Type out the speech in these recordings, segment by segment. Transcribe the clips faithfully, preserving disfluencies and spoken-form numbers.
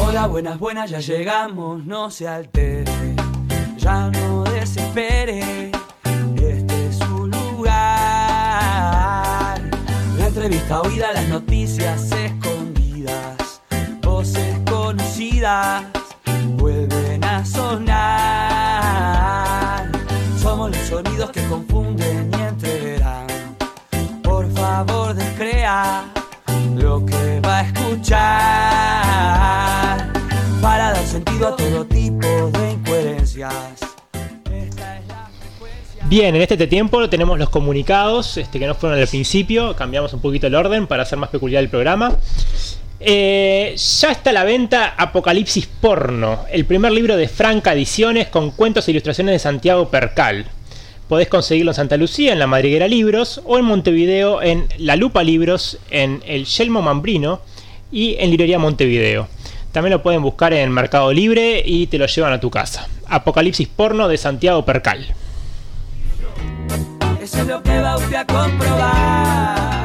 Hola, buenas, buenas, ya llegamos, no se altere, ya no desespere, este es su lugar. La entrevista oída, las noticias escondidas, voces conocidas vuelven a sonar. Somos los sonidos que confunden y enterarán. Por favor, descrea lo que va a escuchar para dar sentido a todo tipo de incoherencias. Esta es la frecuencia. Bien, en este tiempo tenemos los comunicados este, que no fueron al principio. Cambiamos un poquito el orden para hacer más peculiar el programa. Eh, ya está a la venta Apocalipsis Porno, el primer libro de Franca Ediciones con cuentos e ilustraciones de Santiago Percal. Podés conseguirlo en Santa Lucía, en la Madriguera Libros, o en Montevideo, en La Lupa Libros, en el Yelmo Mambrino y en Librería Montevideo. También lo pueden buscar en Mercado Libre y te lo llevan a tu casa. Apocalipsis Porno de Santiago Percal. Eso es lo que va usted a comprobar.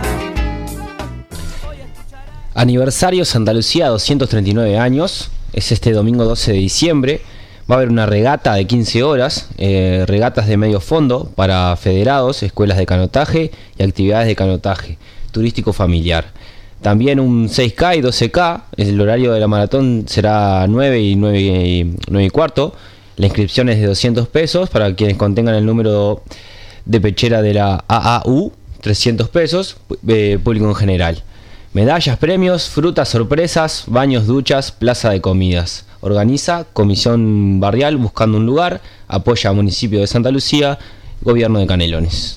Aniversario Santa Lucía, doscientos treinta y nueve años. Es este domingo doce de diciembre. Va a haber una regata de quince horas, eh, regatas de medio fondo para federados, escuelas de canotaje y actividades de canotaje turístico familiar. También un seis K y doce K, el horario de la maratón será nueve y nueve y cuarto. La inscripción es de doscientos pesos para quienes contengan el número de pechera de la A A U, trescientos pesos, eh, público en general. Medallas, premios, frutas, sorpresas, baños, duchas, plaza de comidas. Organiza Comisión Barrial Buscando un Lugar, apoya a Municipio de Santa Lucía, Gobierno de Canelones.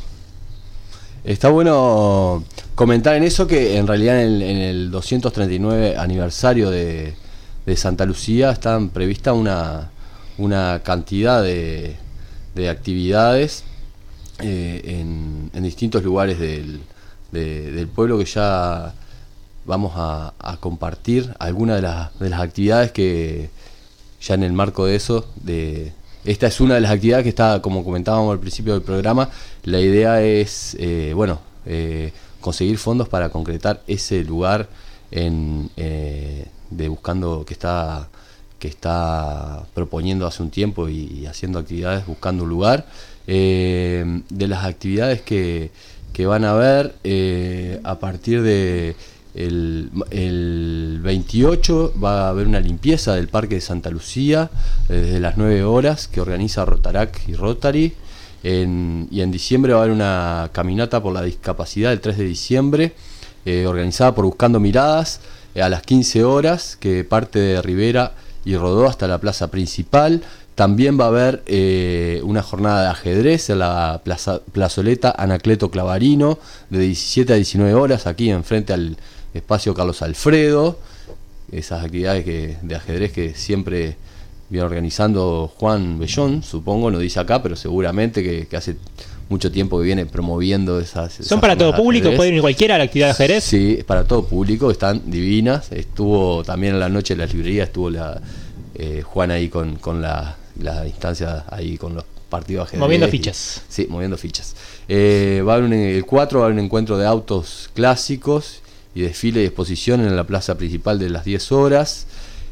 Está bueno comentar en eso que en realidad en el, en el doscientos treinta y nueve aniversario de, de Santa Lucía están prevista una, una cantidad de, de actividades eh, en, en distintos lugares del, de, del pueblo que ya vamos a, a compartir algunas de, la, de las actividades que ya en el marco de eso, de esta es una de las actividades que está, como comentábamos al principio del programa, la idea es, eh, bueno, eh, conseguir fondos para concretar ese lugar en, eh, de buscando que está que está proponiendo hace un tiempo y, y haciendo actividades buscando un lugar. Eh, de las actividades que, que van a haber eh, a partir de El, el veintiocho va a haber una limpieza del Parque de Santa Lucía eh, desde las nueve horas que organiza Rotarac y Rotary. En, y en diciembre va a haber una caminata por la discapacidad el tres de diciembre eh, organizada por Buscando Miradas eh, a las quince horas que parte de Rivera y rodó hasta la plaza principal. También va a haber eh, una jornada de ajedrez en la plaza, plazoleta Anacleto Clavarino de diecisiete a diecinueve horas aquí enfrente al espacio Carlos Alfredo. Esas actividades que, de ajedrez que siempre viene organizando Juan Bellón, supongo, no dice acá, pero seguramente que, que hace mucho tiempo que viene promoviendo esas. ¿Son para todo público? ¿Puede ir cualquiera a la actividad de ajedrez? Sí, para todo público, están divinas. Estuvo también en la noche de la librería, estuvo la eh, Juan ahí con, con la, la instancia ahí con los partidos de ajedrez. Moviendo fichas. Y, sí, moviendo fichas. Eh, va a haber un, el cuatro va a haber un encuentro de autos clásicos y desfile y exposición en la plaza principal de las diez horas.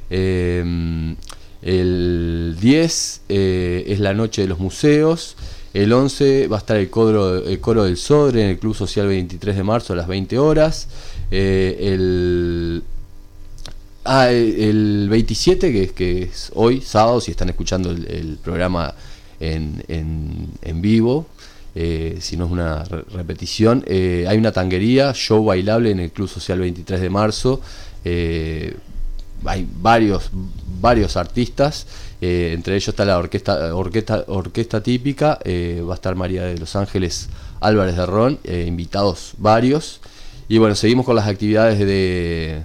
Eh, el diez eh, es la noche de los museos. El once va a estar el coro, el coro del Sodre en el Club Social veintitrés de marzo a las veinte horas. Eh, el, ah, el veintisiete, que es, que es hoy, sábado, si están escuchando el, el programa en, en, en vivo, Eh, si no es una re- repetición, eh, hay una tanguería, show bailable en el Club Social veintitrés de marzo. Eh, hay varios varios artistas, eh, entre ellos está la orquesta orquesta, orquesta típica, eh, va a estar María de los Ángeles Álvarez de Ron, eh, invitados varios. Y bueno, seguimos con las actividades de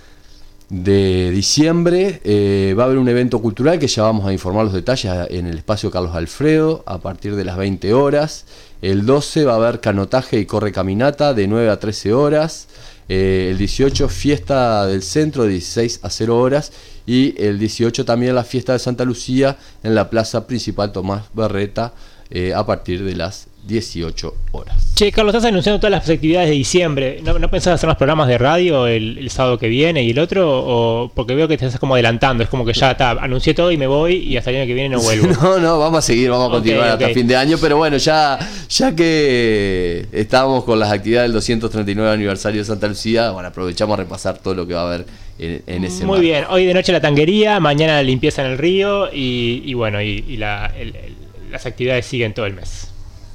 de diciembre. Eh, va a haber un evento cultural que ya vamos a informar los detalles en el espacio Carlos Alfredo a partir de las veinte horas. El doce va a haber canotaje y corre caminata de nueve a trece horas. Eh, el dieciocho fiesta del centro de dieciséis a cero horas. Y el dieciocho también la fiesta de Santa Lucía en la plaza principal Tomás Berreta eh, a partir de las dieciocho horas. Che, Carlos, estás anunciando todas las actividades de diciembre. ¿No, no pensás hacer más programas de radio el, el sábado que viene y el otro? O porque veo que te estás como adelantando. Es como que ya está, anuncié todo y me voy y hasta el año que viene no vuelvo. No, no, vamos a seguir, vamos a continuar okay, okay. hasta fin de año. Pero bueno, ya, ya que estamos con las actividades del doscientos treinta y nueve aniversario de Santa Lucía, bueno, aprovechamos a repasar todo lo que va a haber en, en ese Muy marco. Bien, hoy de noche la tanguería, mañana la limpieza en el río y, y bueno, y, y la, el, el, las actividades siguen todo el mes.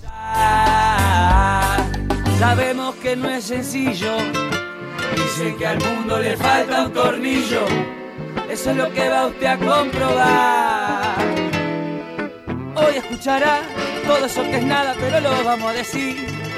Sabemos que no es sencillo, dicen que al mundo le falta un tornillo, eso es lo que va usted a comprobar. Hoy escuchará todo eso que es nada, pero lo vamos a decir,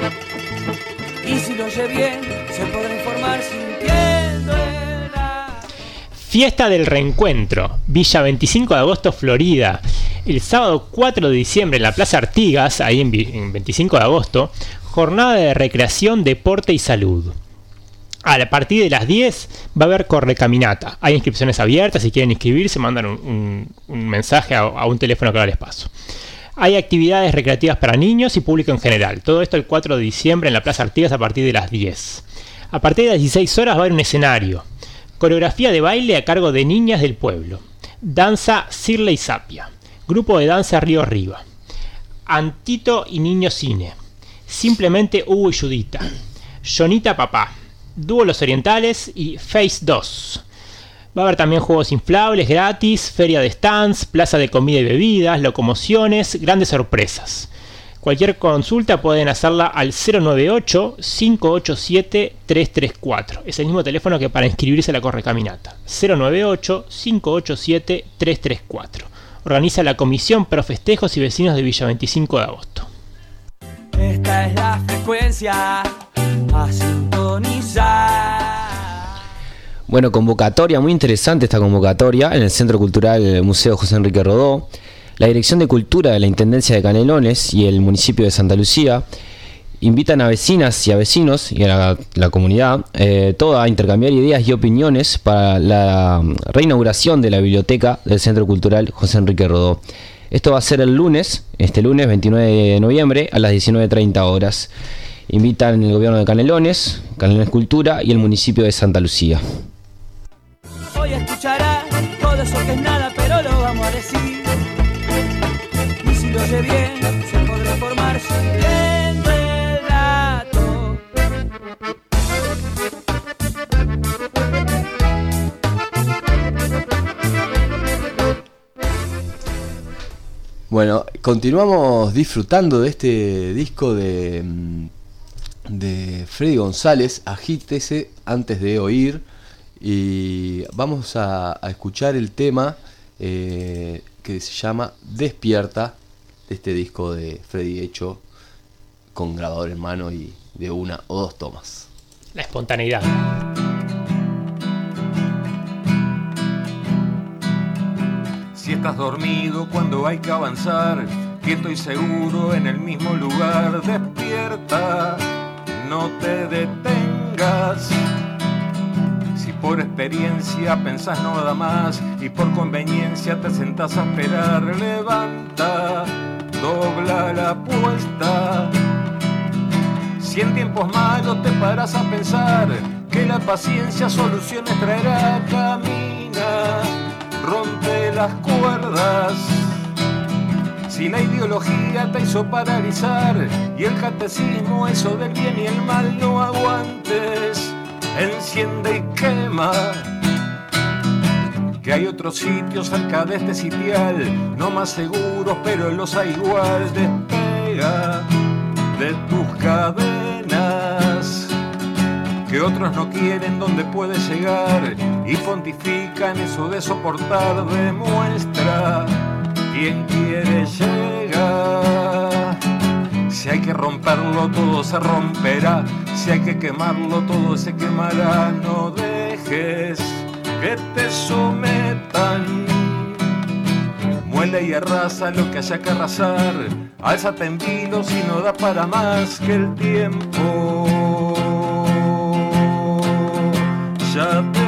y si lo oye bien, se podrá informar sintiendo el... Fiesta del Reencuentro, Villa veinticinco de agosto, Florida. El sábado cuatro de diciembre en la Plaza Artigas, ahí en, en veinticinco de agosto, jornada de recreación, deporte y salud. A partir de las diez va a haber correcaminata. Hay inscripciones abiertas, si quieren inscribirse mandan un, un, un mensaje a, a un teléfono que ahora les paso. Hay actividades recreativas para niños y público en general. Todo esto el cuatro de diciembre en la Plaza Artigas a partir de las diez. A partir de las dieciséis horas va a haber un escenario. Coreografía de baile a cargo de niñas del pueblo. Danza Cirle y Sapia. Grupo de danza Río Arriba. Antito y Niño Cine. Simplemente Hugo y Judita. Jonita Papá. Dúo Los Orientales y Face dos. Va a haber también juegos inflables gratis, feria de stands, plaza de comida y bebidas, locomociones, grandes sorpresas. Cualquier consulta pueden hacerla al cero nueve ocho, cinco ocho siete, tres tres cuatro. Es el mismo teléfono que para inscribirse a la correcaminata. cero nueve ocho, cinco ocho siete, tres tres cuatro. Organiza la Comisión Pro Festejos y Vecinos de Villa veinticinco de agosto. Esta es la frecuencia a sintonizar. Bueno, convocatoria, muy interesante esta convocatoria en el Centro Cultural Museo José Enrique Rodó. La Dirección de Cultura de la Intendencia de Canelones y el municipio de Santa Lucía invitan a vecinas y a vecinos y a la, la comunidad eh, toda a intercambiar ideas y opiniones para la reinauguración de la biblioteca del Centro Cultural José Enrique Rodó. Esto va a ser el lunes, este lunes veintinueve de noviembre a las diecinueve treinta horas. Invitan el gobierno de Canelones, Canelones Cultura y el municipio de Santa Lucía. Hoy escuchará todo eso que es nada, pero lo vamos a decir. Y si lo oye bien, se podrá formar siguiendo el dato. Bueno, continuamos disfrutando de este disco de, de Freddy González, Agítese antes de oír, y vamos a, a escuchar el tema eh, que se llama Despierta, de este disco de Freddy hecho con grabador en mano y de una o dos tomas. La espontaneidad. Si estás dormido cuando hay que avanzar, quieto y seguro en el mismo lugar, despierta, no te detengas. Si por experiencia pensás no da más y por conveniencia te sentás a esperar, levanta, dobla la apuesta. Si en tiempos malos te paras a pensar que la paciencia soluciones traerá, camina, rompe las cuerdas. Si la ideología te hizo paralizar y el catecismo eso del bien y el mal no aguantes, enciende y quema. Que hay otros sitios cerca de este sitial, no más seguros pero los hay igual. Despega de tus cadenas, que otros no quieren donde puedes llegar y pontifican eso de soportar. Demuestra quién quiere llegar. Si hay que romperlo todo se romperá, si hay que quemarlo todo se quemará. No dejes que te sometan, muele y arrasa lo que haya que arrasar. Álzate en vilo si no da para más, que el tiempo ya te